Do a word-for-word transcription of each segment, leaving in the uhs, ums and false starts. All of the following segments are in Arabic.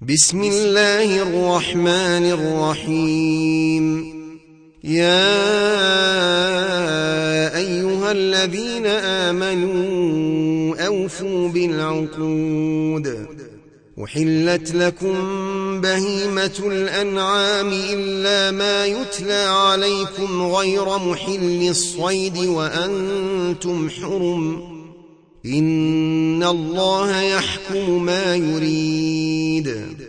بسم الله الرحمن الرحيم. يا أيها الذين آمنوا أوفوا بالعقود. أحلت لكم بهيمة الأنعام إلا ما يتلى عليكم غير محل الصيد وأنتم حرم. إن الله يحكم ما يريد.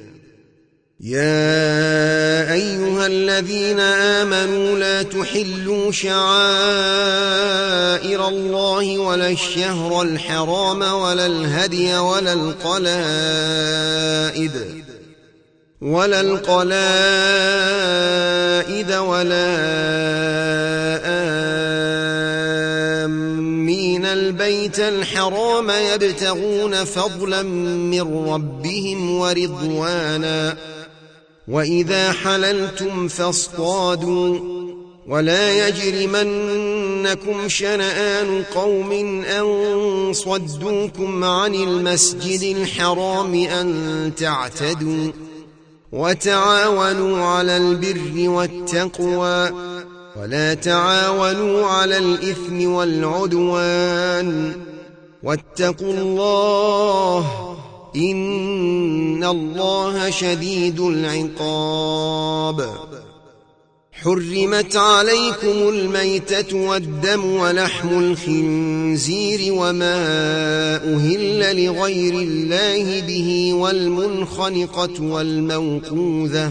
يا أيها الذين آمنوا لا تحلوا شعائر الله ولا الشهر الحرام ولا الهدي ولا القلائد ولا القلائد ولا آمين البيت الحرام يبتغون فضلا من ربهم ورضوانا. وإذا حللتم فاصطادوا ولا يجرمنكم شنآن قوم أن صدوكم عن المسجد الحرام أن تعتدوا. وتعاونوا على البر والتقوى ولا تعاونوا على الإثم والعدوان. واتقوا الله إن الله شديد العقاب. حرمت عليكم الميتة والدم ولحم الخنزير وما أهل لغير الله به والمنخنقة والموقوذة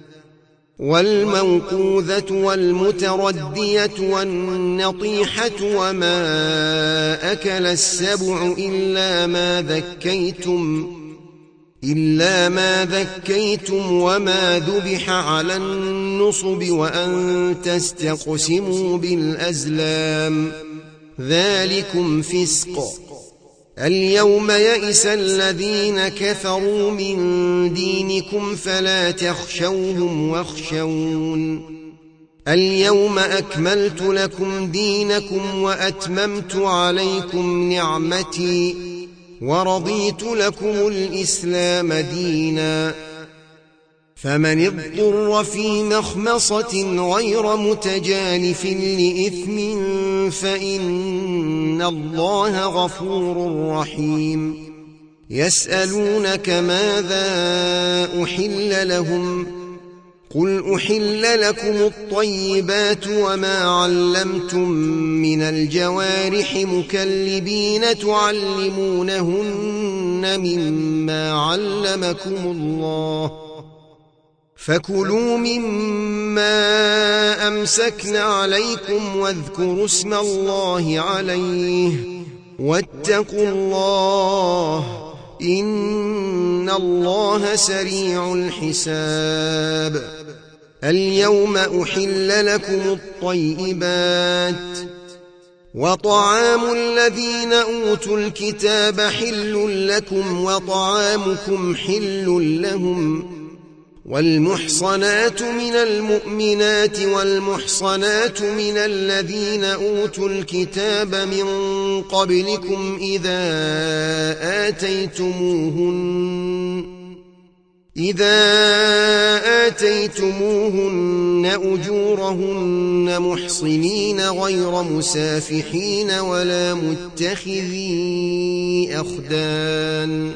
والموقوذة والمتردية والنطيحة وما أكل السبع إلا ما ذكيتم إلا ما ذكيتم وما ذبح على النصب وأن تستقسموا بالأزلام ذلكم فسق. اليوم يئس الذين كفروا من دينكم فلا تخشوهم واخشون. اليوم أكملت لكم دينكم وأتممت عليكم نعمتي ورضيت لكم الإسلام دينا. فمن اضطر في مخمصة غير متجانف لإثم فإن الله غفور رحيم. يسألونك ماذا أحل لهم قل أحل لكم الطيبات وما علمتم من الجوارح مكلبين تعلمونهن مما علمكم الله فكلوا مما أمسكن عليكم واذكروا اسم الله عليه واتقوا الله إن الله سريع الحساب. اليوم أحل لكم الطيبات وطعام الذين أوتوا الكتاب حل لكم وطعامكم حل لهم. والمحصنات من المؤمنات والمحصنات من الذين أوتوا الكتاب من قبلكم إذا آتيتموهن إذا آتيتموهن أجورهن محصنين غير مسافحين ولا متخذي أخدان.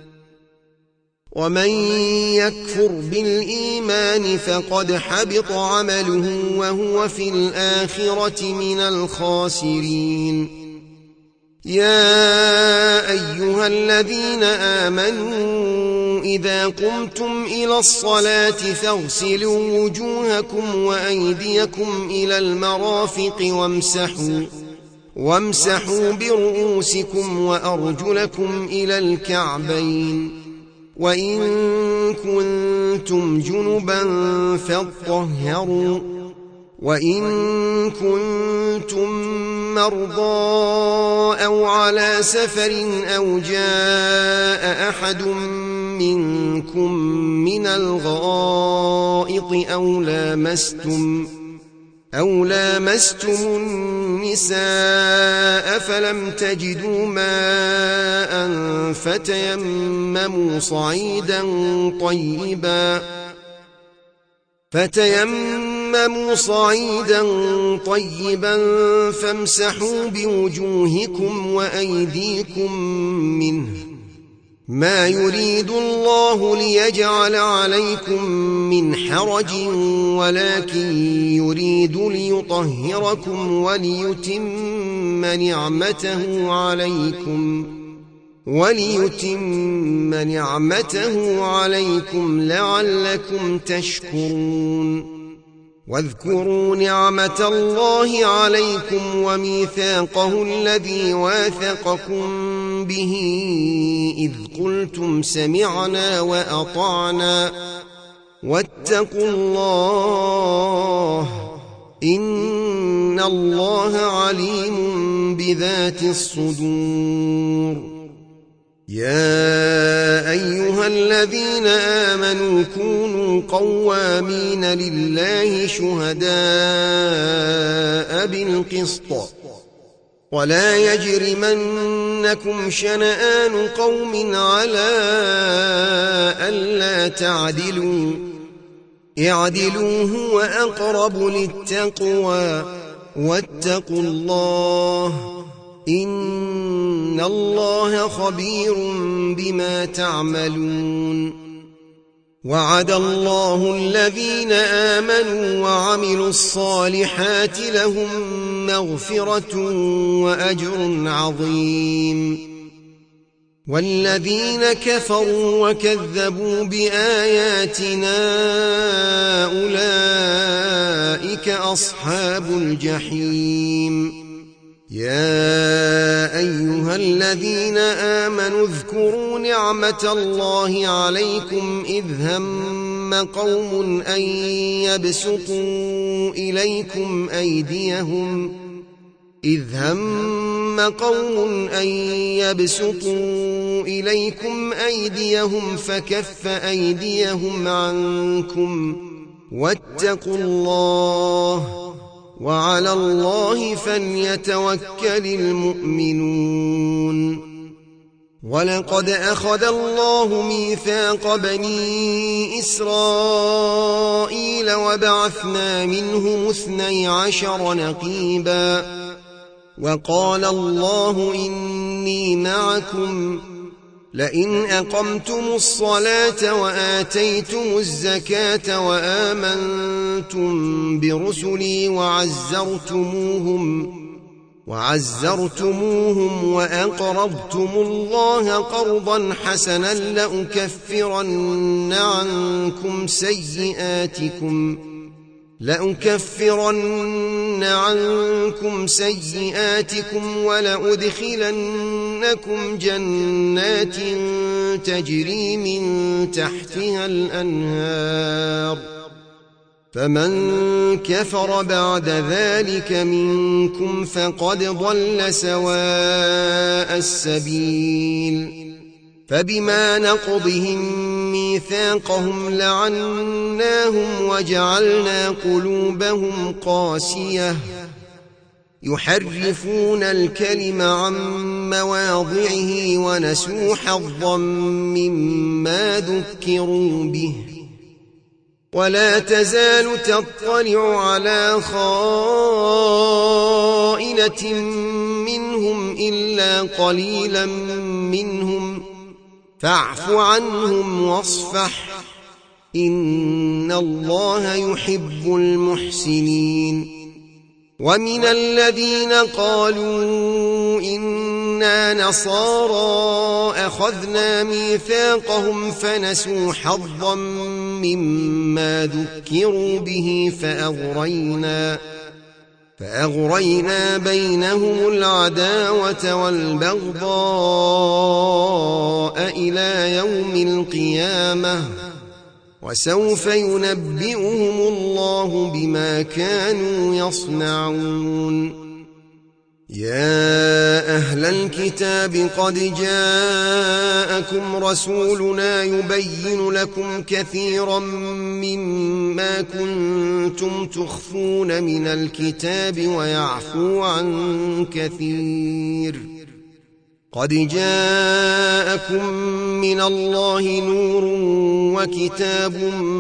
ومن يكفر بالإيمان فقد حبط عمله وهو في الآخرة من الخاسرين. يا أيها الذين آمنوا إذا قمتم إلى الصلاة فاغسلوا وجوهكم وأيديكم إلى المرافق وامسحوا وامسحوا برؤوسكم وأرجلكم إلى الكعبين. وإن كنتم جنبا فاطهروا وإن كنتم مرضى أو على سفر أو جاء أحد منكم من الغائط أو لامستم أو لامستم النساء فلم تجدوا ماء فتيمموا صعيدا طيبا فتيمموا صعيدا طيبا فامسحوا بوجوهكم وأيديكم منه ما يريد الله ليجعل عليكم من حرج ولكن يريد ليطهركم وليتم نعمته عليكم وليتم نعمته عليكم لعلكم تشكرون واذكروا نعمة الله عليكم وميثاقه الذي واثقكم به إذ قلتم سمعنا وأطعنا واتقوا الله إن الله عليم بذات الصدور يا أيها الذين آمنوا كونوا قوامين لله شهداء بالقسط ولا يجرمنكم شنآن قوم على ألا تعدلوا اعدلوا هو أقرب للتقوى واتقوا الله إن الله خبير بما تعملون وعد الله الذين آمنوا وعملوا الصالحات لهم مغفرة وأجر عظيم والذين كفروا وكذبوا بآياتنا أولئك أصحاب الجحيم يا أيها الذين آمنوا اذكروا نعمة الله عليكم إذ هم قوم أن يبسطوا إليكم أيديهم إذ هم قوم أن يبسطوا إليكم أيديهم فكف أيديهم عنكم واتقوا الله وعلى الله فليتوكل المؤمنون ولقد أخذ الله ميثاق بني إسرائيل وبعثنا منهم اثني عشر نقيبا وقال الله إني معكم لئن أقمتم الصلاة وآتيتم الزكاة وآمنتم برسلي وعزرتموهم وعزرتموهم وأقرضتم الله قرضا حسنا لأكفرن عنكم سيئاتكم لأكفرن عنكم سيئاتكم ولأدخلنكم جنات تجري من تحتها الأنهار فمن كفر بعد ذلك منكم فقد ضل سواء السبيل فبما نقضهم ميثاقهم لعناهم وجعلنا قلوبهم قاسية يحرفون الكلم عن مواضعه ونسوا حظا مما ذكروا به ولا تزال تطلع على خائنة منهم إلا قليلا منهم فاعف عنهم واصفح إن الله يحب المحسنين ومن الذين قالوا إنا نصارى أخذنا ميثاقهم فنسوا حظا مما ذكروا به فأغرينا فأغرينا بينهم العداوة والبغضاء إلى يوم القيامة وسوف ينبئهم الله بما كانوا يصنعون يا أهل الكتاب قد جاءكم رسولنا يبين لكم كثيرا مما كنتم تخفون من الكتاب ويعفو عن كثير. قد جاءكم من الله نور وكتاب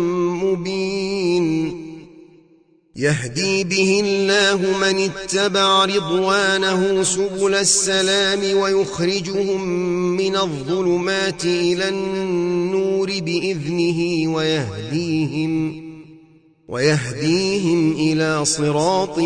مبين يهدي به الله من اتبع رضوانه سبل السلام ويخرجهم من الظلمات إلى النور بإذنه ويهديهم, ويهديهم إلى صراط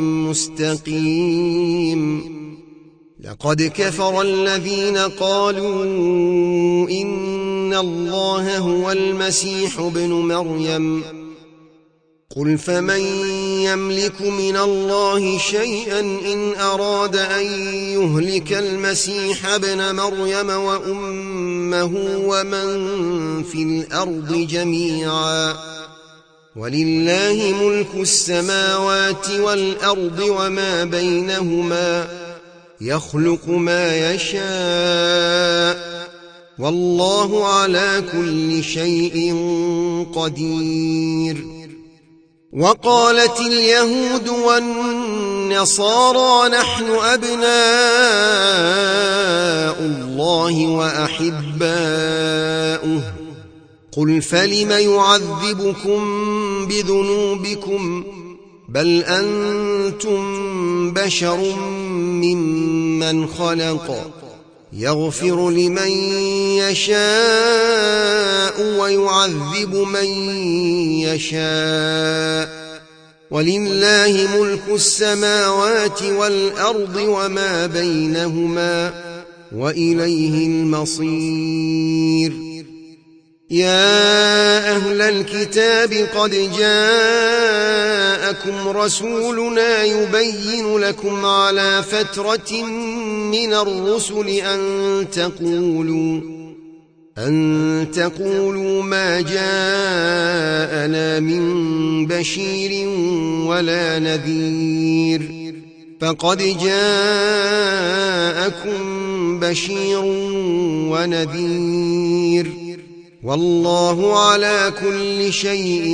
مستقيم. لقد كفر الذين قالوا إن الله هو المسيح ابن مريم قل فمن يملك من الله شيئا إن أراد أن يهلك المسيح ابن مريم وأمه ومن في الأرض جميعا ولله ملك السماوات والأرض وما بينهما يخلق ما يشاء والله على كل شيء قدير. وقالت اليهود والنصارى نحن أبناء الله وأحباؤه قل فلم يعذبكم بذنوبكم بل أنتم بشر ممن خلق يغفر لمن يشاء ويعذب من يشاء ولله ملك السماوات والأرض وما بينهما وإليه المصير. يا أهل الكتاب قد جاءكم رسولنا يبين لكم على فترة من الرسل أن تقولوا أن تقولوا ما جاءنا من بشير ولا نذير فقد جاءكم بشير ونذير والله على كل شيء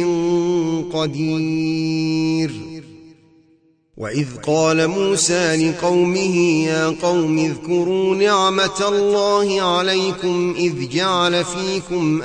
قدير. وإذ قال موسى لقومه يا قوم اذكروا نعمة الله عليكم إذ جعل فيكم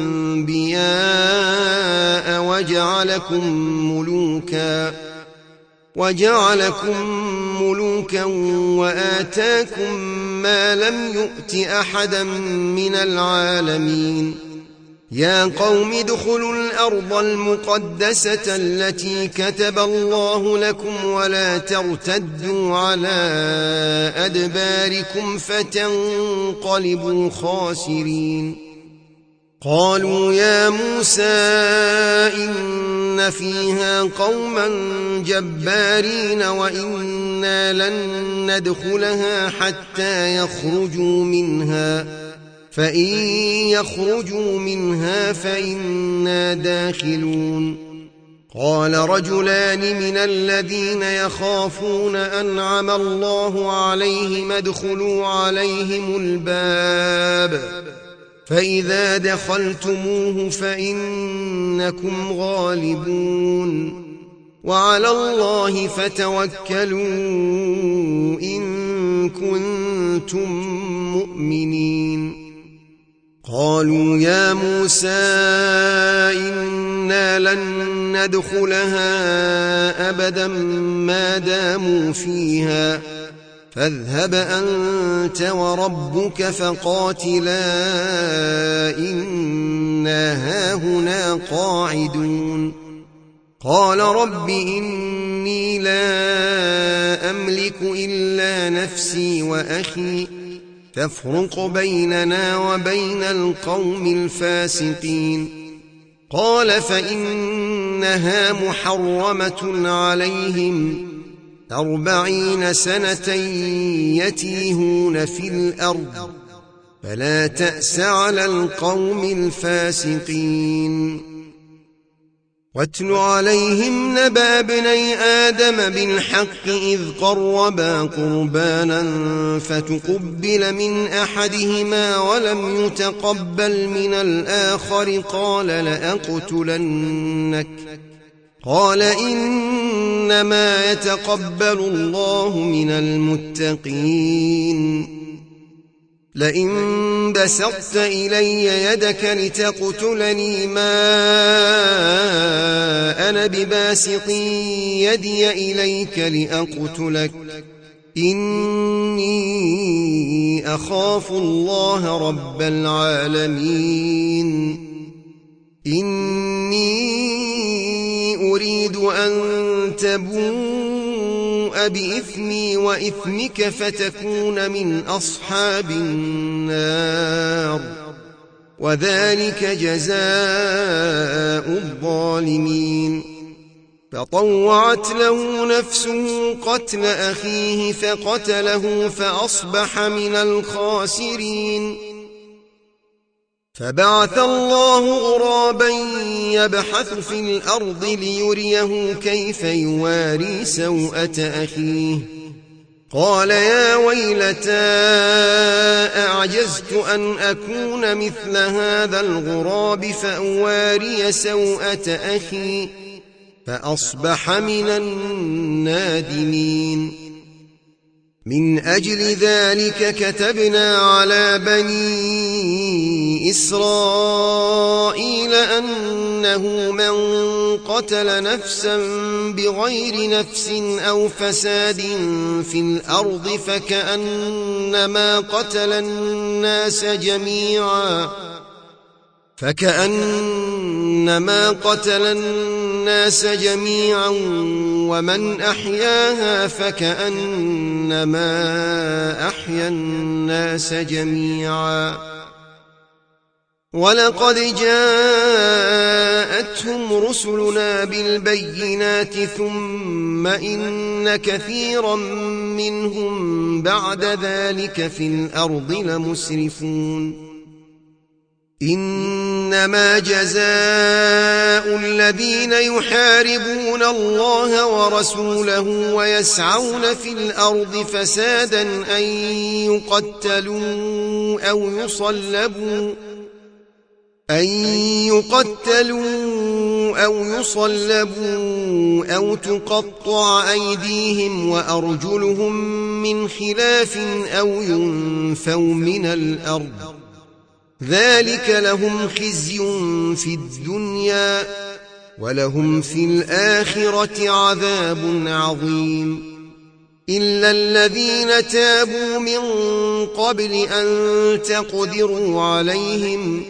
أنبياء وجعلكم ملوكا وجعلكم ملوكا وآتاكم ما لم يؤت أحدا من العالمين. يا قوم ادخلوا الأرض المقدسة التي كتب الله لكم ولا ترتدوا على أدباركم فتنقلبوا خاسرين. قالوا يا موسى إن فيها قوما جبارين وإنا لن ندخلها حتى يخرجوا منها فإن يخرجوا منها فإنا داخلون. قال رجلان من الذين يخافون أنعم الله عليهم ادخلوا عليهم الباب فإذا دخلتموه فإنكم غالبون وعلى الله فتوكلوا إن كنتم مؤمنين. قالوا يا موسى إنا لن ندخلها أبدا ما داموا فيها فاذهب أنت وربك فقاتلا إنا هاهنا قاعدون. قال رب إني لا أملك إلا نفسي وأخي فافرق بيننا وبين القوم الفاسقين. قال فإنها محرمة عليهم أربعين سنة يتيهون في الأرض فلا تأس على القوم الفاسقين. واتل عليهم نبأ ابني آدم بالحق إذ قربا قربانا فتقبل من أحدهما ولم يتقبل من الآخر قال لأقتلنك قال إنما يتقبل الله من المتقين لئن بسطت إلي يدك لتقتلني ما أنا بباسط يدي إليك لأقتلك إني أخاف الله رب العالمين إني أريد أن تبوء بإثمي وإثمك فتكون من أصحاب النار وذلك جزاء الظالمين فطوعت له نفسه قتل أخيه فقتله فأصبح من الخاسرين فبعث الله غرابا يبحث في الأرض ليريه كيف يواري سوءة أخيه قال يا ويلتى أعجزت أن أكون مثل هذا الغراب فأواري سوءة أخي فأصبح من النادمين من أجل ذلك كتبنا على بني إسرائيل أنه من قتل نفسا بغير نفس أو فساد في الأرض فكأنما قتل الناس جميعا فكأنما قتل الناس جميعا ومن أحياها فكأنما أحيا الناس جميعا ولقد جاءتهم رسلنا بالبينات ثم إن كثيرا منهم بعد ذلك في الأرض لمسرفون إنما جزاء الذين يحاربون الله ورسوله ويسعون في الأرض فسادا أن يقتلوا أو يصلبوا أن يقتلوا أو يصلبوا أو تقطع أيديهم وأرجلهم من خلاف أو ينفوا من الأرض ذلك لهم خزي في الدنيا ولهم في الآخرة عذاب عظيم إلا الذين تابوا من قبل أن تقدروا عليهم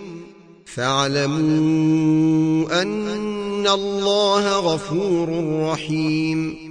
فاعلموا أن الله غفور رحيم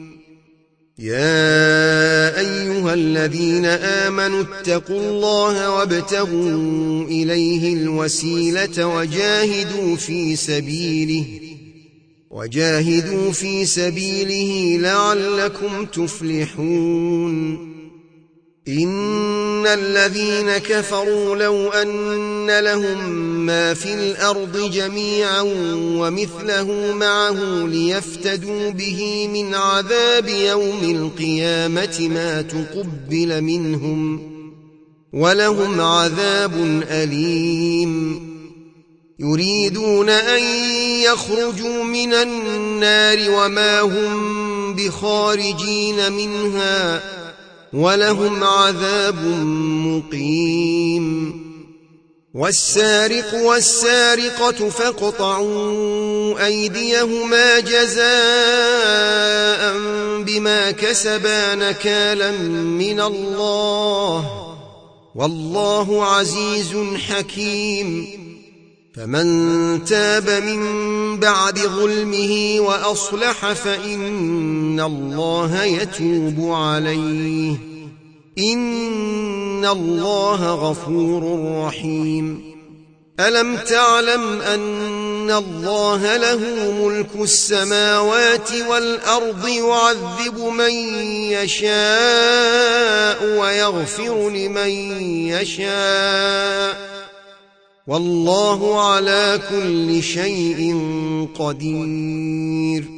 يا أيها الذين آمنوا اتقوا الله وابتغوا إليه الوسيلة وجاهدوا في سبيله وجاهدوا في سبيله لعلكم تفلحون إن الذين كفروا لو أن لهم ما في الأرض جميعا ومثله معه ليفتدوا به من عذاب يوم القيامة ما تقبل منهم ولهم عذاب أليم يريدون أن يخرجوا من النار وما هم بخارجين منها ولهم عذاب مقيم والسارق والسارقة فاقطعوا أيديهما جزاء بما كسبا نكالا من الله والله عزيز حكيم فمن تاب من بعد ظلمه وأصلح فإن الله يتوب عليه إن الله غفور رحيم ألم تعلم أن الله له ملك السماوات والأرض يعذب من يشاء ويغفر لمن يشاء والله على كل شيء قدير.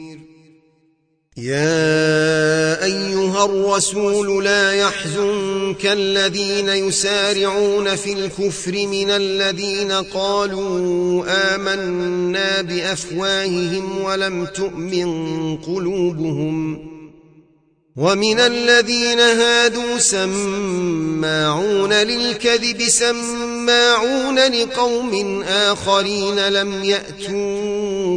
يا أيها الرسول لا يحزنك الذين يسارعون في الكفر من الذين قالوا آمنا بأفواههم ولم تؤمن قلوبهم، ومن الذين هادوا سماعون للكذب سماعون لقوم آخرين لم يأتوك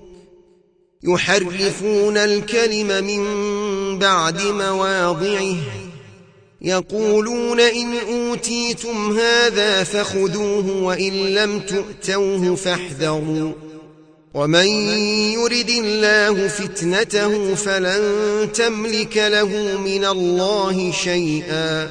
يحرفون الكلم من بعد مواضعه يقولون إن أوتيتم هذا فخذوه وإن لم تؤتوه فاحذروا ومن يرد الله فتنته فلن تملك له من الله شيئا.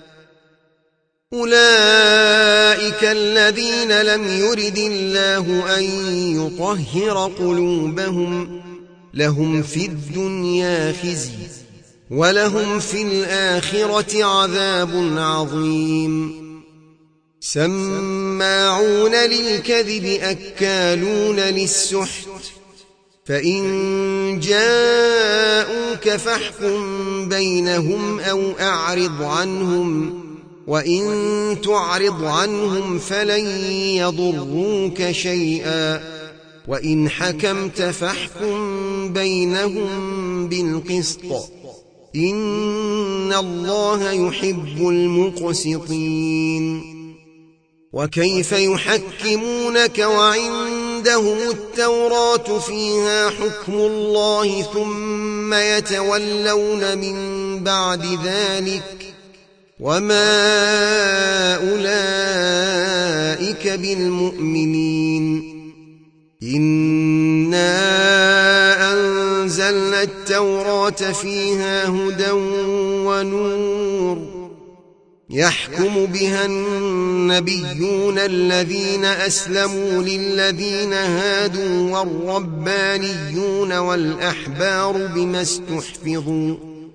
أولئك الذين لم يرد الله أن يطهر قلوبهم لهم في الدنيا خزي ولهم في الآخرة عذاب عظيم. سماعون للكذب أكالون للسحت، فإن جاءوك فاحكم بينهم أو أعرض عنهم، وإن تعرض عنهم فلن يضروك شيئا، وإن حكمت فاحكم بينهم بالقسط إن الله يحب المقسطين. وكيف يحكمونك وعندهم التوراة فيها حكم الله ثم يتولون من بعد ذلك وما أولئك بالمؤمنين. إنا أنزلنا التوراة فيها هدى ونور يحكم بها النبيون الذين أسلموا للذين هادوا والربانيون والأحبار بما استحفظوا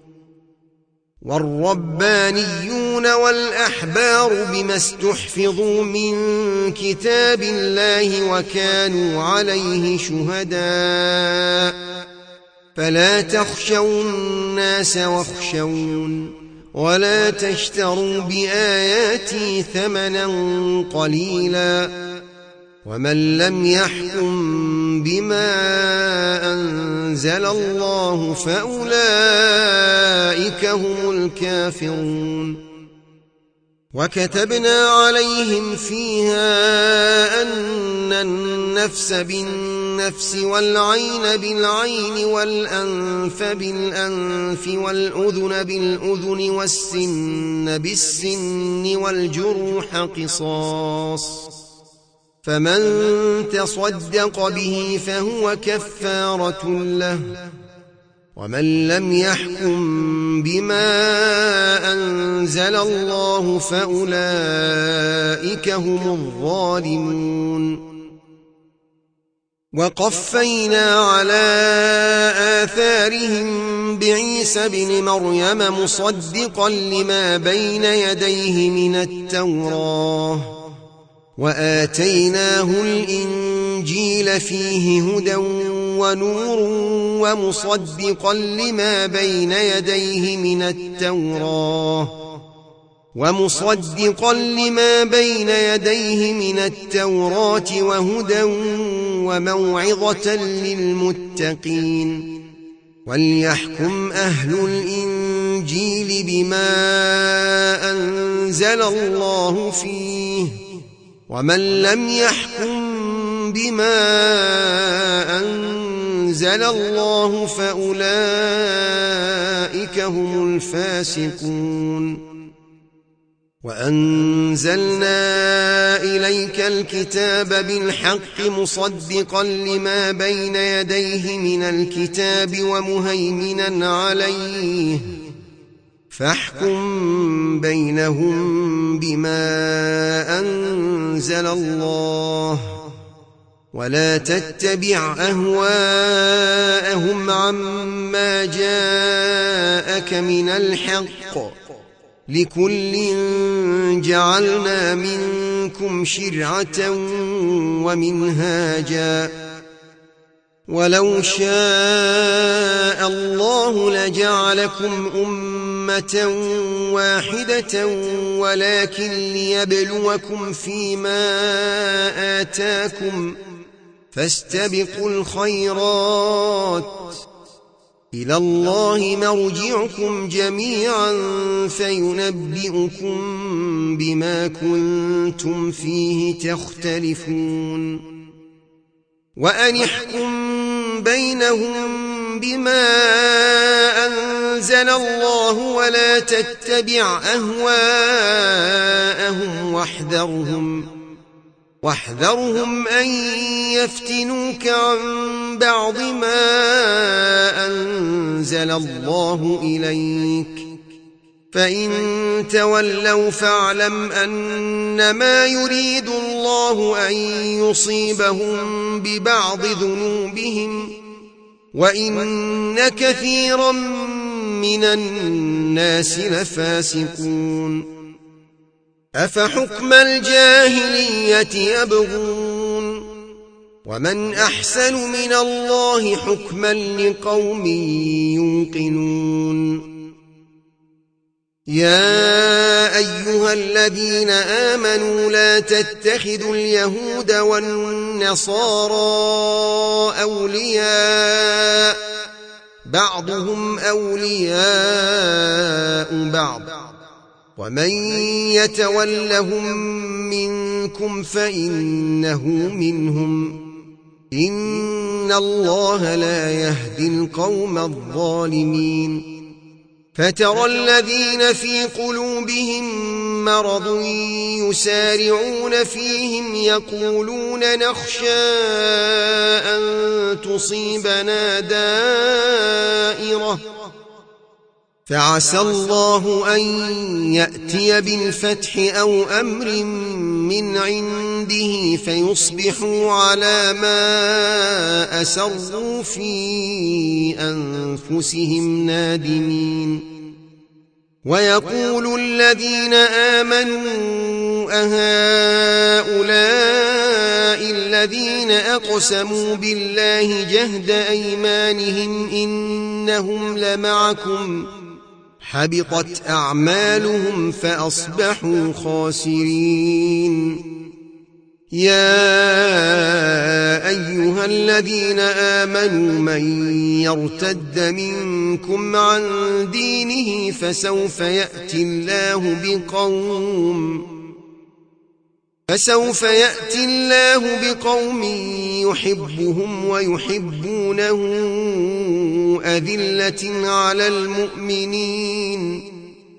والربانيون والأحبار بما استحفظوا من كتاب الله وكانوا عليه شهداء، فلا تخشوا الناس واخشون ولا تشتروا بآياتي ثمنا قليلا، ومن لم يحكم بما أنزل الله فأولئك هم الكافرون. وكتبنا عليهم فيها أن النفس بالنفس والعين بالعين والأنف بالأنف والأذن بالأذن والسن بالسن والجروح قصاص، فمن تصدق به فهو كفارة له، ومن لم يحكم بما أنزل الله فأولئك هم الظالمون. وقفينا على آثارهم بعيسى بن مريم مصدقا لما بين يديه من التوراة وآتيناه الإنجيل فيه هدى ونور ومصدقا لما بين يديه من التوراة ومصدقا لما بين يديه من التوراة وهدى وموعظة للمتقين. وليحكم أهل الإنجيل بما أنزل الله فيه، ومن لم يحكم بما أنزل الله فأولئك هم الفاسقون. وأنزلنا إليك الكتاب بالحق مصدقا لما بين يديه من الكتاب ومهيمنا عليه، فاحكم بينهم بما أنزل الله ولا تتبع أهواءهم عما جاءك من الحق، لكل جعلنا منكم منكم شرعة ومنهاجا ولو شاء الله لجعلكم أمة واحدة ولكن ليبلوكم فيما آتاكم فاستبقوا الخيرات إلى الله مرجعكم جميعا فينبئكم بما كنتم فيه تختلفون وأن احكم بينهم بما أنزل الله ولا تتبع أهواءهم واحذرهم واحذرهم أن يفتنوك عن بعض ما أنزل الله إليك فإن تولوا فاعلم أنما يريد الله أن يصيبهم ببعض ذنوبهم وإن كثيرا من الناس لفاسقون أفحكم الجاهلية يبغون ومن أحسن من الله حكما لقوم يوقنون يا أيها الذين آمنوا لا تتخذوا اليهود والنصارى أولياء بعضهم أولياء بعض ومن يتولهم منكم فإنه منهم إن الله لا يهدي القوم الظالمين فترى الذين في قلوبهم مرض يسارعون فيهم يقولون نخشى أن تصيبنا دائرة فعسى الله أن يأتي بالفتح أو أمر من عنده فيصبحوا على ما أسروا في أنفسهم نادمين ويقول الذين آمنوا أهؤلاء الذين أقسموا بالله جهد أيمانهم إنهم لمعكم حبطت أعمالهم فأصبحوا خاسرين يا أيها الذين آمنوا من يرتد منكم عن دينه فسوف يأتي الله بقوم فسوف يأتي الله بقوم يحبهم ويحبونه أذلة على المؤمنين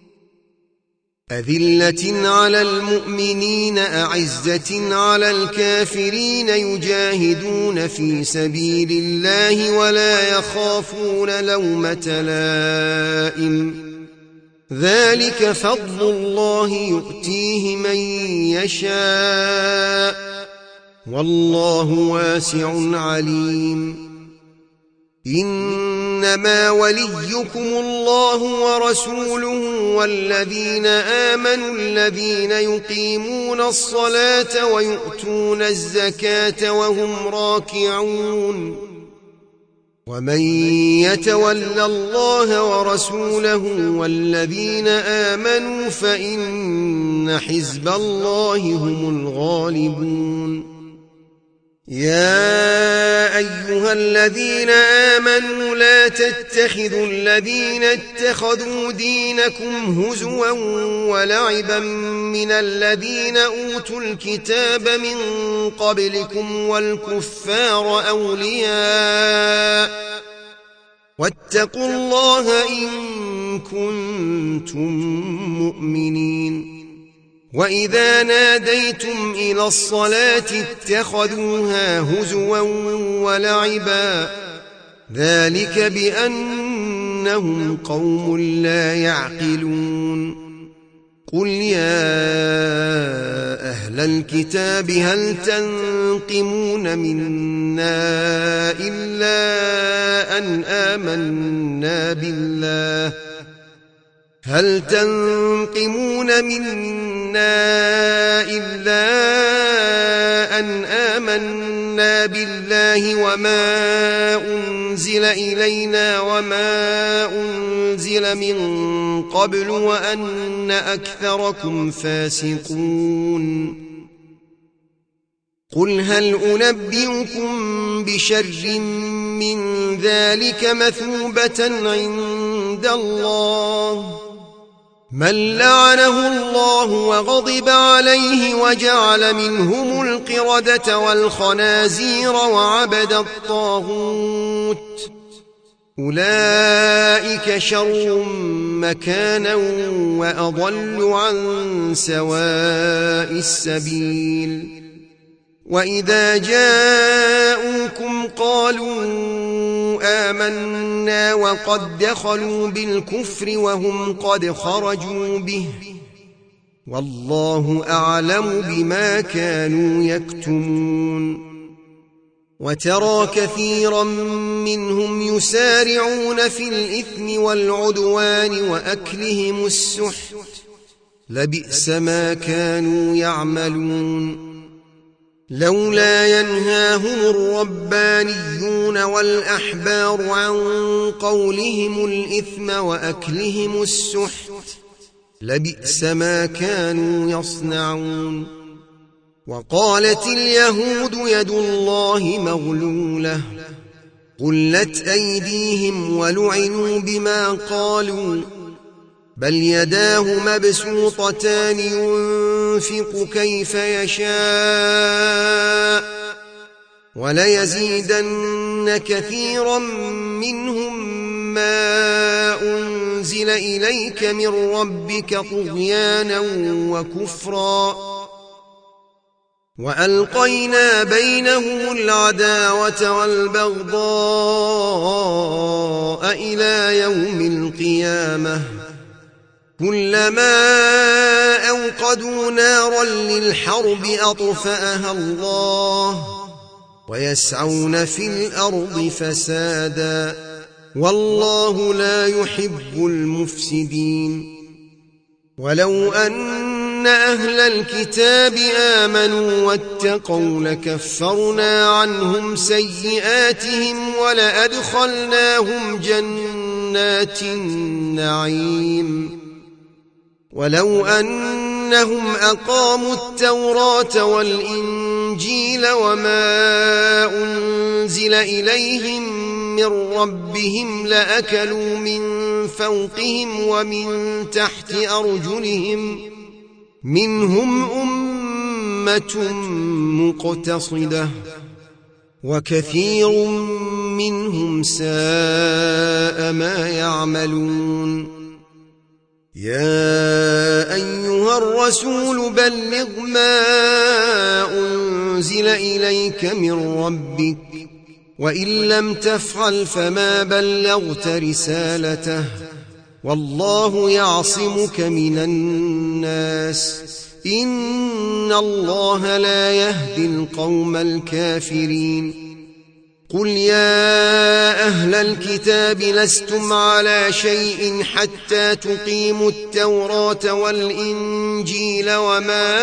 أذلة على المؤمنين أعزة على الكافرين يجاهدون في سبيل الله ولا يخافون لومة لائم ذلك فضل الله يؤتيه من يشاء والله واسع عليم إنما وليكم الله ورسوله والذين آمنوا الذين يقيمون الصلاة ويؤتون الزكاة وهم راكعون ومن يتول الله ورسوله والذين آمنوا فإن حزب الله هم الغالبون يا أيها الذين آمنوا لا تتخذوا الذين اتخذوا دينكم هزوا ولعبا من الذين أوتوا الكتاب من قبلكم والكفار أولياء واتقوا الله إن كنتم مؤمنين وإذا ناديتم إلى الصلاة اتخذوها هزوا ولعبا ذلك بأنهم قوم لا يعقلون قل يا أهل الكتاب هل تنقمون منا إلا أن آمنا بالله هل تنقمون منا إلا أن آمنا بالله وما أنزل إلينا وما أنزل من قبل وأن أكثركم فاسقون قل هل أنبئكم بشر من ذلك مثوبة عند الله من لعنه الله وغضب عليه وجعل منهم القردة والخنازير وعبد الطاغوت أولئك شر مكانا وأضل عن سواء السبيل وإذا جاءوكم قالوا آمنا وقد دخلوا بالكفر وهم قد خرجوا به والله أعلم بما كانوا يكتمون وترى كثيرا منهم يسارعون في الإثم والعدوان وأكلهم السحت لبئس ما كانوا يعملون لولا ينهاهم الربانيون والأحبار عن قولهم الإثم وأكلهم السحت لبئس ما كانوا يصنعون وقالت اليهود يد الله مغلولة غلت أيديهم ولعنوا بما قالوا بل يداه مبسوطتان ينفق كيف يشاء وليزيدن كثيرا منهم ما أنزل إليك من ربك طغيانا وكفرا وألقينا بينهم العداوة والبغضاء إلى يوم القيامة كلما أوقدوا نارا للحرب أطفأها الله ويسعون في الأرض فسادا والله لا يحب المفسدين ولو أن أهل الكتاب آمنوا واتقوا لكفرنا عنهم سيئاتهم ولأدخلناهم جنات النعيم ولو أنهم أقاموا التوراة والإنجيل وما أنزل إليهم من ربهم لأكلوا من فوقهم ومن تحت أرجلهم منهم أمة مقتصدة وكثير منهم ساء ما يعملون يا أيها الرسول بلغ ما أنزل إليك من ربك وإن لم تفعل فما بلغت رسالته والله يعصمك من الناس إن الله لا يهدي القوم الكافرين قل يا أهل الكتاب لستم على شيء حتى تقيموا التوراة والإنجيل وما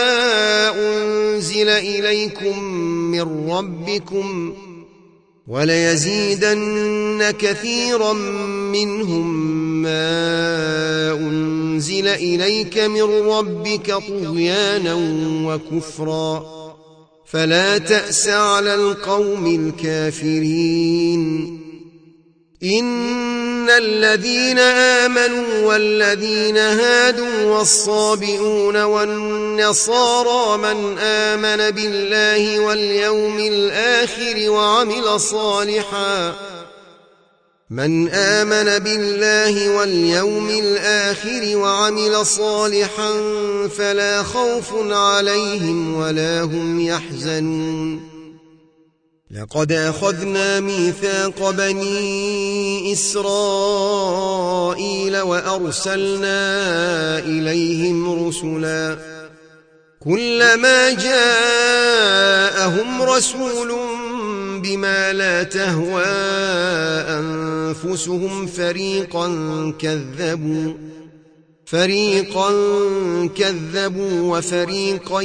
أنزل إليكم من ربكم وليزيدن كثيرا منهم ما أنزل إليك من ربك طغيانا وكفرا فلا تأس على القوم الكافرين إن الذين آمنوا والذين هادوا والصابئون والنصارى من آمن بالله واليوم الآخر وعمل صالحا من آمن بالله واليوم الآخر وعمل صالحا فلا خوف عليهم ولا هم يحزنون لقد أخذنا ميثاق بني إسرائيل وأرسلنا إليهم رسلا كلما جاءهم رسول بما لا تهوى أنفسهم فريقا كذبوا فريقا كذبوا وفريقا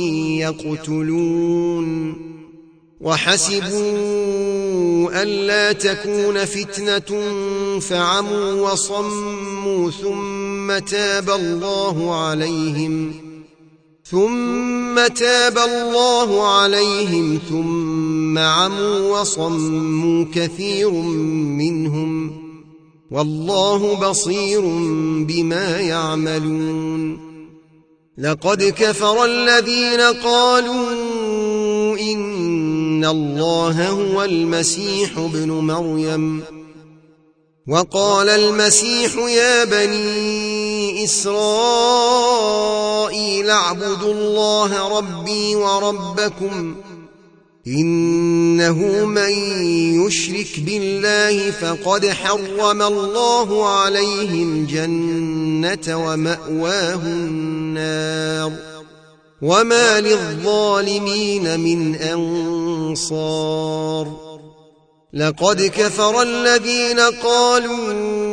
يقتلون وحسبوا ألا تكون فتنة فعموا وصموا ثم تاب الله عليهم ثم تاب الله عليهم ثم عموا وصموا كثير منهم والله بصير بما يعملون. لقد كفر الذين قالوا إن الله هو المسيح ابن مريم وقال المسيح يا بني إسرائيل اعبدوا الله ربي وربكم إنه من يشرك بالله فقد حرم الله عليه الجنة ومأواه النار وما للظالمين من أنصار. لقد كفر الذين قالوا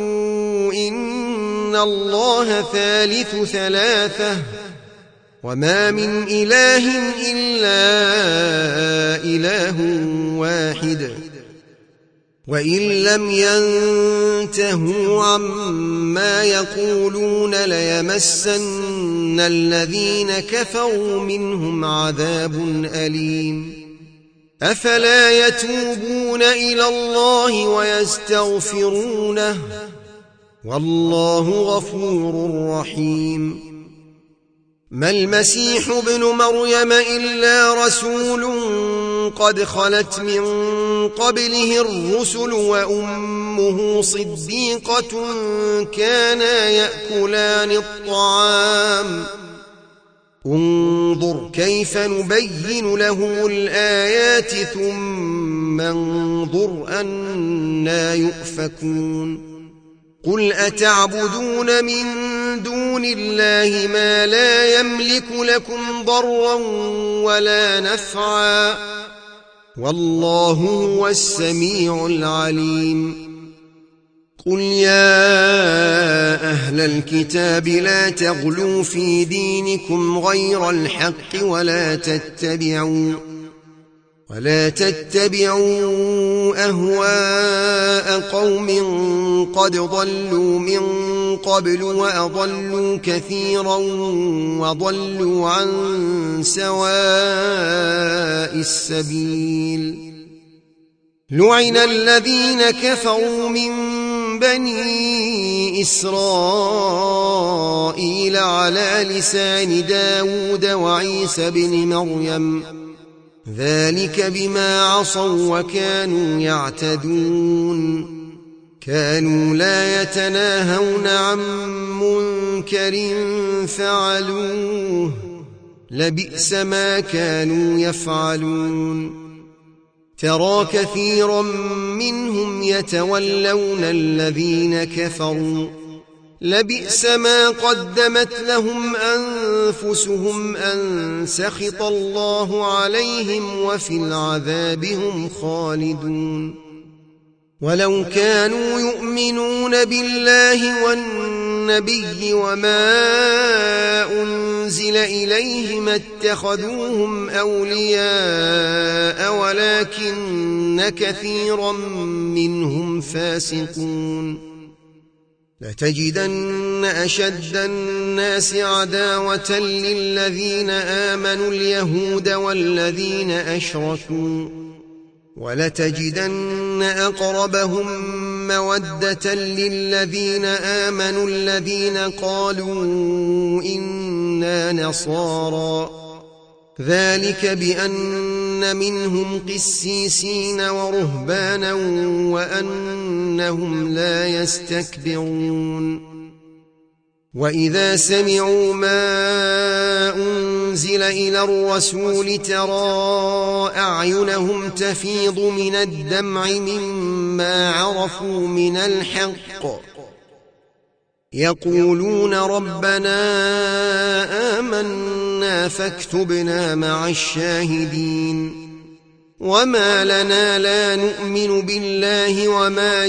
إن الله ثالث ثلاثة وما من إله إلا إله واحد وإن لم ينتهوا عما يقولون ليمسن الذين كفروا منهم عذاب أليم. أفلا يتوبون إلى الله ويستغفرونه والله غفور رحيم. ما المسيح ابن مريم إلا رسول قد خلت من قبله الرسل وأمه صديقة كانا يأكلان الطعام انظر كيف نبين له الآيات ثم انظر أنى يؤفكون. قل أتعبدون من دون الله ما لا يملك لكم ضرا ولا نفعا والله هو السميع العليم. قل يا أهل الكتاب لا تغلوا في دينكم غير الحق ولا تتبعوا ولا تتبعوا أهواء قوم قد ضلوا من قبل وأضلوا كثيرا وضلوا عن سواء السبيل. لعن الذين كفروا من بني إسرائيل على لسان داود وعيسى بن مريم ذلك بما عصوا وكانوا يعتدون. كانوا لا يتناهون عن منكر فعلوه لبئس ما كانوا يفعلون. ترى كثيرا منهم يتولون الذين كفروا لبئس ما قدمت لهم أنفسهم أن سخط الله عليهم وفي العذاب هم خالدون. ولو كانوا يؤمنون بالله والنبي وما أنزل إليه ما اتخذوهم أولياء ولكن كثيرا منهم فاسقون. لتجدن أشد الناس عداوة للذين آمنوا اليهود والذين أشركوا ولتجدن أقربهم مودة للذين آمنوا الذين قالوا إنا نصارى ذلك بأن منهم قسيسين ورهبانا وأنهم لا يستكبرون. وإذا سمعوا ما أنزل إلى الرسول ترى أعينهم تفيض من الدمع مما عرفوا من الحق يقولون ربنا آمنا فاكتبنا مع الشاهدين. وما لنا لا نؤمن بالله وما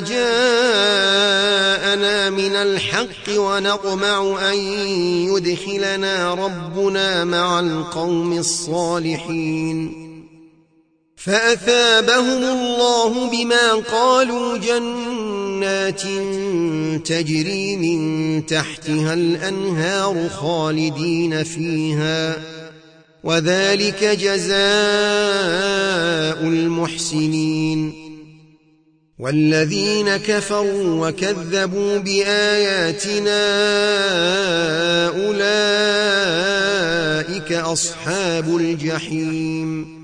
جاءنا من الحق ونطمع أن يدخلنا ربنا مع القوم الصالحين فأثابهم الله بما قالوا جنات تجري من تحتها الأنهار خالدين فيها وذلك جزاء المحسنين والذين كفروا وكذبوا بآياتنا أولئك أصحاب الجحيم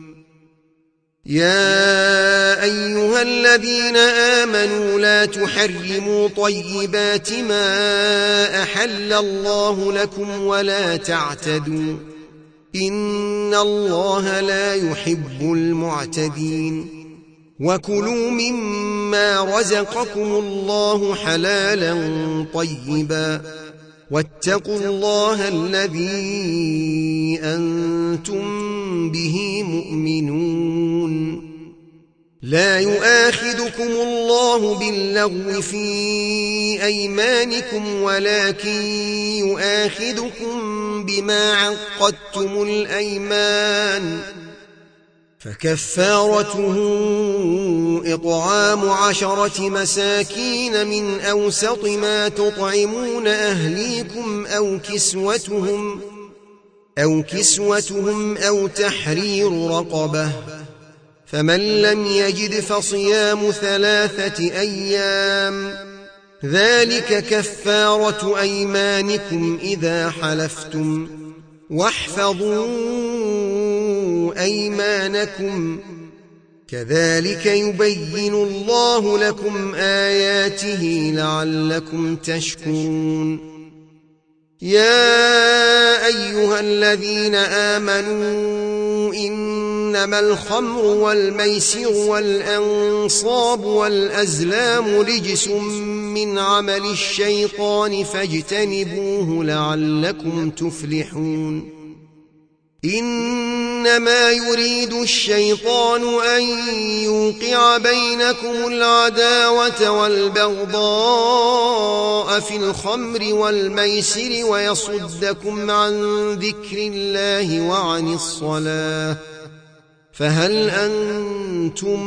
يا أيها الذين آمنوا لا تحرموا طيبات ما أحل الله لكم ولا تعتدوا إن الله لا يحب المعتدين وكلوا مما رزقكم الله حلالا طيبا واتقوا الله الذي أنتم به مؤمنون لا يؤاخذكم الله باللغو في أيمانكم ولكن يؤاخذكم بما عقدتم الأيمان فكفارته إطعام عشرة مساكين من أوسط ما تطعمون أهليكم أو كسوتهم أو كسوتهم أو تحرير رقبة فمن لم يجد فصيام ثلاثة أيام ذلك كفارة أيمانكم إذا حلفتم واحفظوا أيمانكم كذلك يبين الله لكم آياته لعلكم تشكرون يا أيها الذين آمنوا إنما الخمر والميسر والأنصاب والأزلام رجس من عمل الشيطان فاجتنبوه لعلكم تفلحون إنما يريد الشيطان أن يوقع بينكم العداوة والبغضاء في الخمر والميسر ويصدكم عن ذكر الله وعن الصلاة فهل أنتم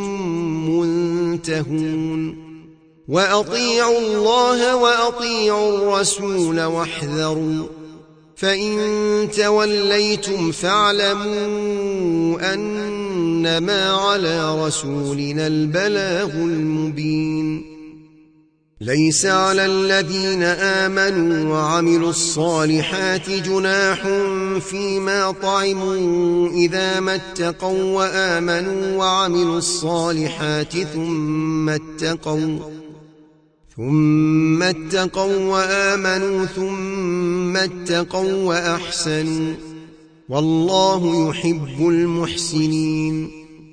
منتهون وأطيعوا الله وأطيعوا الرسول واحذروا فإن توليتم فاعلموا أنما على رسولنا البلاغ المبين ليس على الذين آمنوا وعملوا الصالحات جناح فيما طعموا إذا ما اتقوا وآمنوا وعملوا الصالحات ثم اتقوا ثم اتقوا وآمنوا ثم اتقوا وأحسنوا والله يحب المحسنين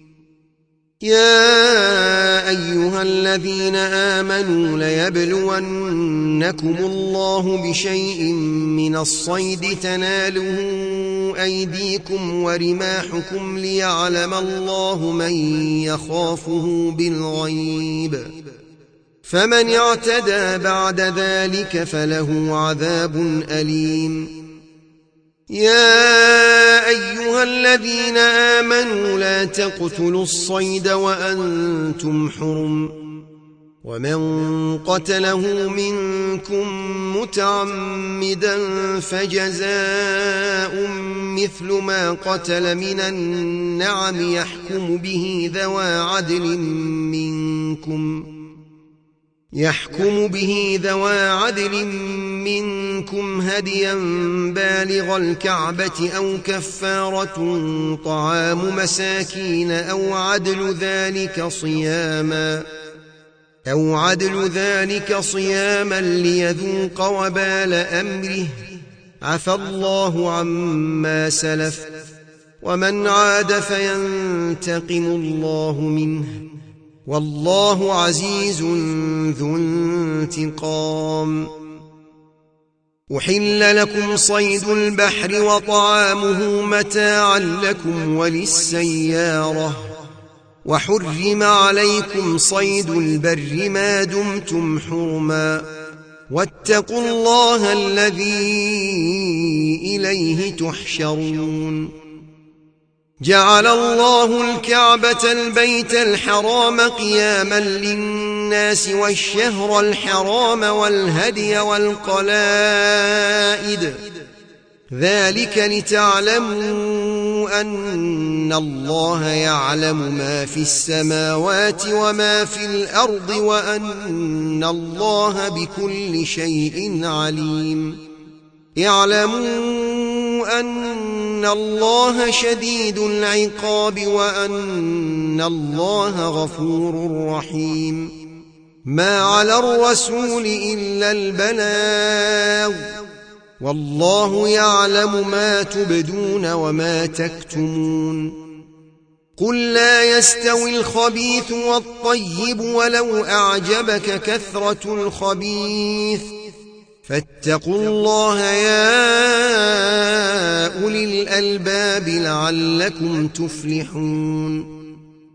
يا أيها الذين آمنوا ليبلونكم الله بشيء من الصيد تناله أيديكم ورماحكم ليعلم الله من يخافه بالغيب فمن اعتدى بعد ذلك فله عذاب أليم يا أيها الذين آمنوا لا تقتلوا الصيد وأنتم حرم ومن قتله منكم متعمدا فجزاء مثل ما قتل من النعم يحكم به ذوى عدل منكم يحكم به ذوى عدل منكم هديا بالغ الكعبة أو كفارة طعام مساكين أو عدل ذلك صياما أو عدل ذلك صياما ليذوق وبال أمره عفى الله عما سلف ومن عاد فينتقم الله منه والله عزيز ذو انتقام أحل لكم صيد البحر وطعامه متاعا لكم وللسيارة وحرم عليكم صيد البر ما دمتم حرما واتقوا الله الذي إليه تحشرون جعل الله الكعبة البيت الحرام قياما للناس والشهر الحرام والهدي والقلائد ذلك لتعلموا أن الله يعلم ما في السماوات وما في الأرض وأن الله بكل شيء عليم اعلموا أن الله شديد العقاب وأن الله غفور رحيم ما على الرسول إلا البلاغ والله يعلم ما تبدون وما تكتمون قل لا يستوي الخبيث والطيب ولو أعجبك كثرة الخبيث فاتقوا الله يا أولي الألباب لعلكم تفلحون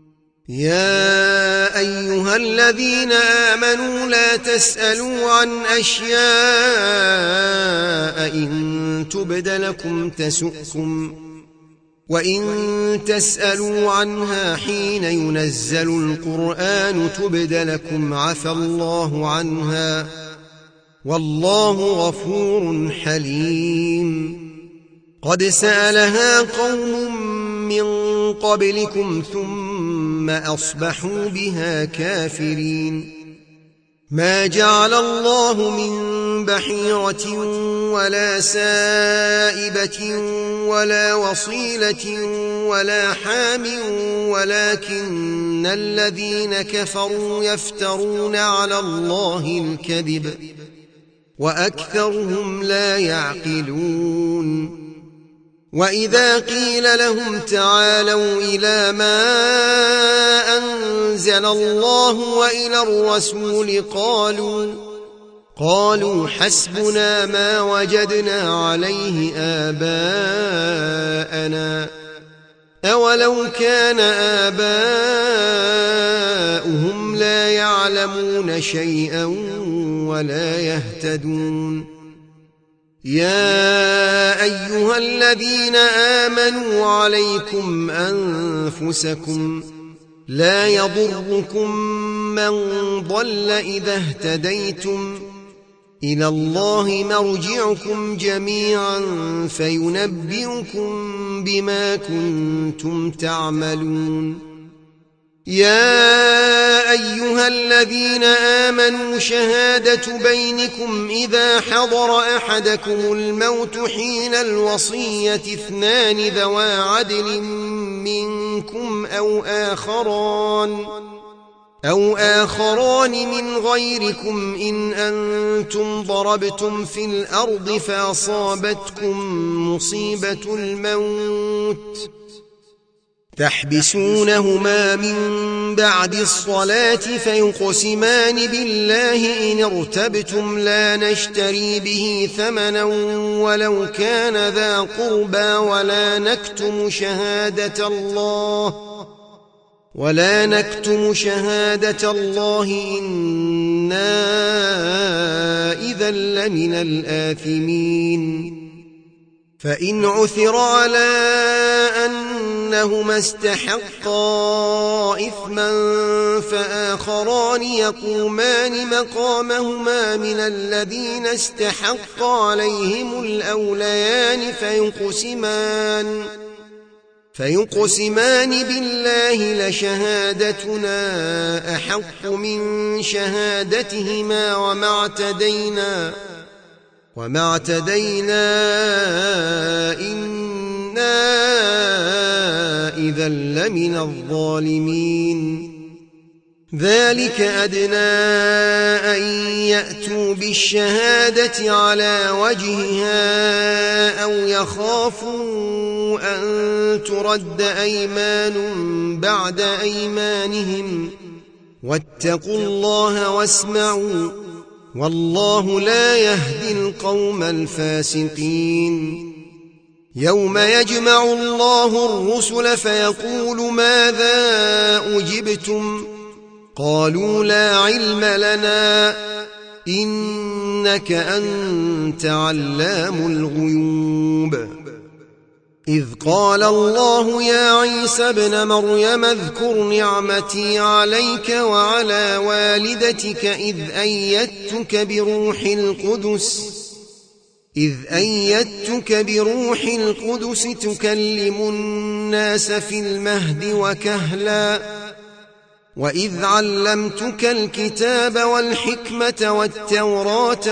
يا أيها الذين آمنوا لا تسألوا عن أشياء إن تبد لكم تسؤكم وإن تسألوا عنها حين ينزل القرآن تبد لكم عفى الله عنها والله غفور حليم قد سألها قوم من قبلكم ثم أصبحوا بها كافرين ما جعل الله من بحيرة ولا سائبة ولا وصيلة ولا حام ولكن الذين كفروا يفترون على الله الكذب وأكثرهم لا يعقلون وإذا قيل لهم تعالوا إلى ما أنزل الله وإلى الرسول قالوا قالوا حسبنا ما وجدنا عليه آباءنا أولو كان آباؤهم لا يعلمون شيئا ولا يهتدون يا أيها الذين آمنوا عليكم أنفسكم لا يضركم من ضل إذا اهتديتم إلى الله مرجعكم جميعا فينبئكم بما كنتم تعملون يا أيها الذين آمنوا شهادة بينكم إذا حضر أحدكم الموت حين الوصية اثنان ذوى عدل منكم أو آخران أو آخران من غيركم إن أنتم ضربتم في الأرض فأصابتكم مصيبة الموت تحبسونهما من بعد الصلاة فيقسمان بالله إن ارتبتم لا نشتري به ثمنا ولو كان ذا قربى ولا نكتم شهادة الله ولا نكتم شهادة الله إنا إذا لمن الآثمين فإن عثر على أنهما استحقا إثما فآخران يقومان مقامهما من الذين استحق عليهم الأوليان فيقسمان فيقسمان بالله لشهادتنا أحق من شهادتهما وما اعتدينا وما اعتدينا إنا إذا لمن الظالمين ذلك أدنى أن يأتوا بالشهادة على وجهها أو يخافوا أن ترد أيمان بعد أيمانهم واتقوا الله واسمعوا والله لا يهدي القوم الفاسقين يوم يجمع الله الرسل فيقول ماذا أجبتم قالوا لا علم لنا إنك أنت علام الغيوب إذ قال الله يا عيسى ابن مريم اذكر نعمتي عليك وعلى والدتك إذ أيدتك بروح القدس إذ أيدتك بروح القدس تكلم الناس في المهد وكهلا وإذ علمتك الكتاب والحكمة والتوراة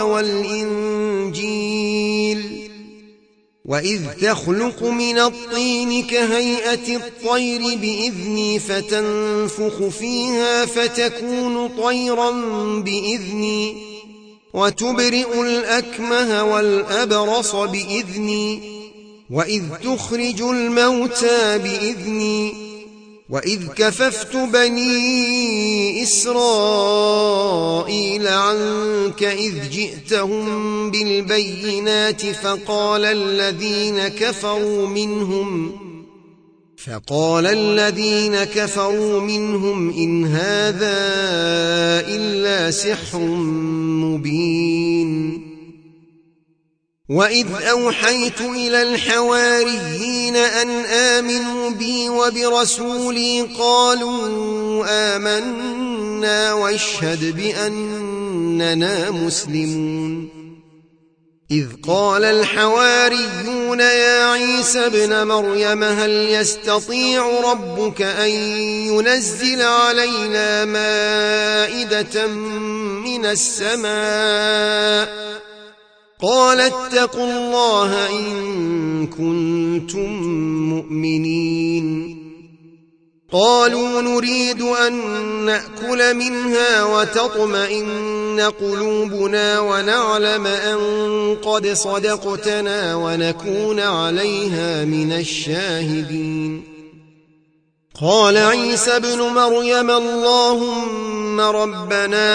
والإنجيل وإذ تخلق من الطين كهيئة الطير بإذني فتنفخ فيها فتكون طيرا بإذني وتبرئ الأكمه والأبرص بإذني وإذ تخرج الموتى بإذني وإذ كففت بني إسرائيل عنك إذ جئتهم بالبينات فقال الذين كفروا منهم فقال الذين كفروا منهم إن هذا إلا سحر مبين وإذ أوحيت إلى الحواريين أن آمنوا بي وبرسولي قالوا آمنا واشهد بأننا مسلمون إذ قال الحواريون يا عيسى ابن مريم هل يستطيع ربك أن ينزل علينا مائدة من السماء قال اتقوا الله إن كنتم مؤمنين قالوا نريد أن نأكل منها وتطمئن قلوبنا ونعلم أن قد صدقتنا ونكون عليها من الشاهدين قال عيسى ابن مريم اللهم ربنا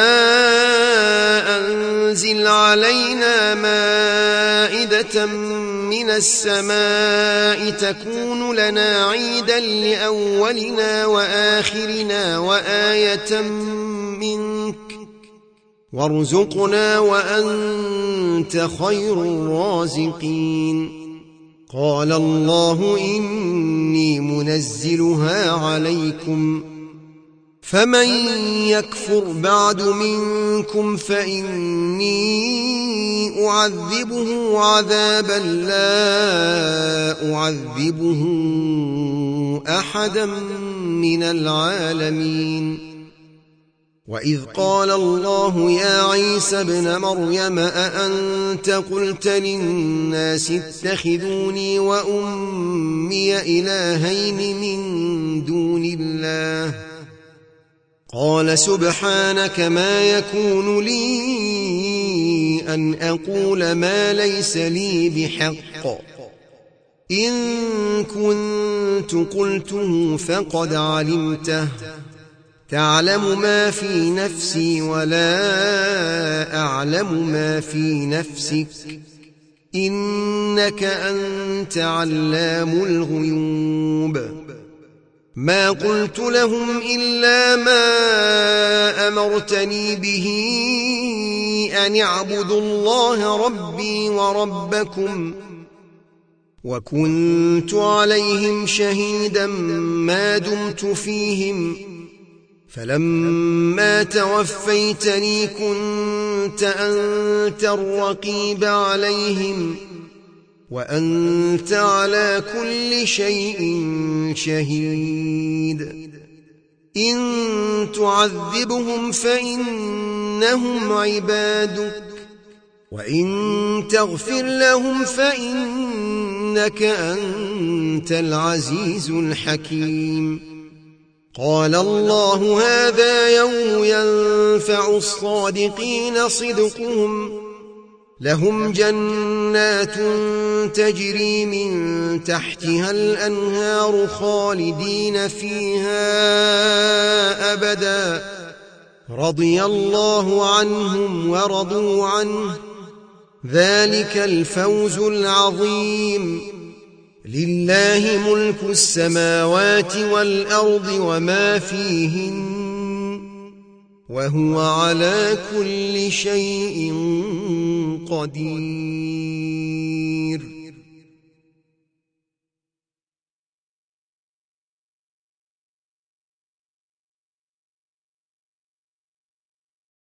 أنزل علينا مائدة من السماء تكون لنا عيدا لأولنا وآخرنا وآية منك وارزقنا وأنت خير الرازقين قال الله إني منزلها عليكم فمن يكفر بعد منكم فإني أعذبه عذابا لا أعذبه أحدا من العالمين وإذ قال الله يا عيسى ابن مريم أأنت قلت للناس اتخذوني وأمي إلهين من دون الله قال سبحانك ما يكون لي أن أقول ما ليس لي بحق إن كنت قلته فقد علمته تعلم ما في نفسي ولا أعلم ما في نفسك إنك أنت علام الغيوب ما قلت لهم إلا ما أمرتني به أن اعبدوا الله ربي وربكم وكنت عليهم شهيدا ما دمت فيهم فلما توفيتني كنت أنت الرقيب عليهم وأنت على كل شيء شهيد إن تعذبهم فإنهم عبادك وإن تغفر لهم فإنك أنت العزيز الحكيم قال الله هذا يوم ينفع الصادقين صدقهم لهم جنات تجري من تحتها الأنهار خالدين فيها أبدا رضي الله عنهم ورضوا عنه ذلك الفوز العظيم لله ملك السماوات والأرض وما فيهن وهو على كل شيء قدير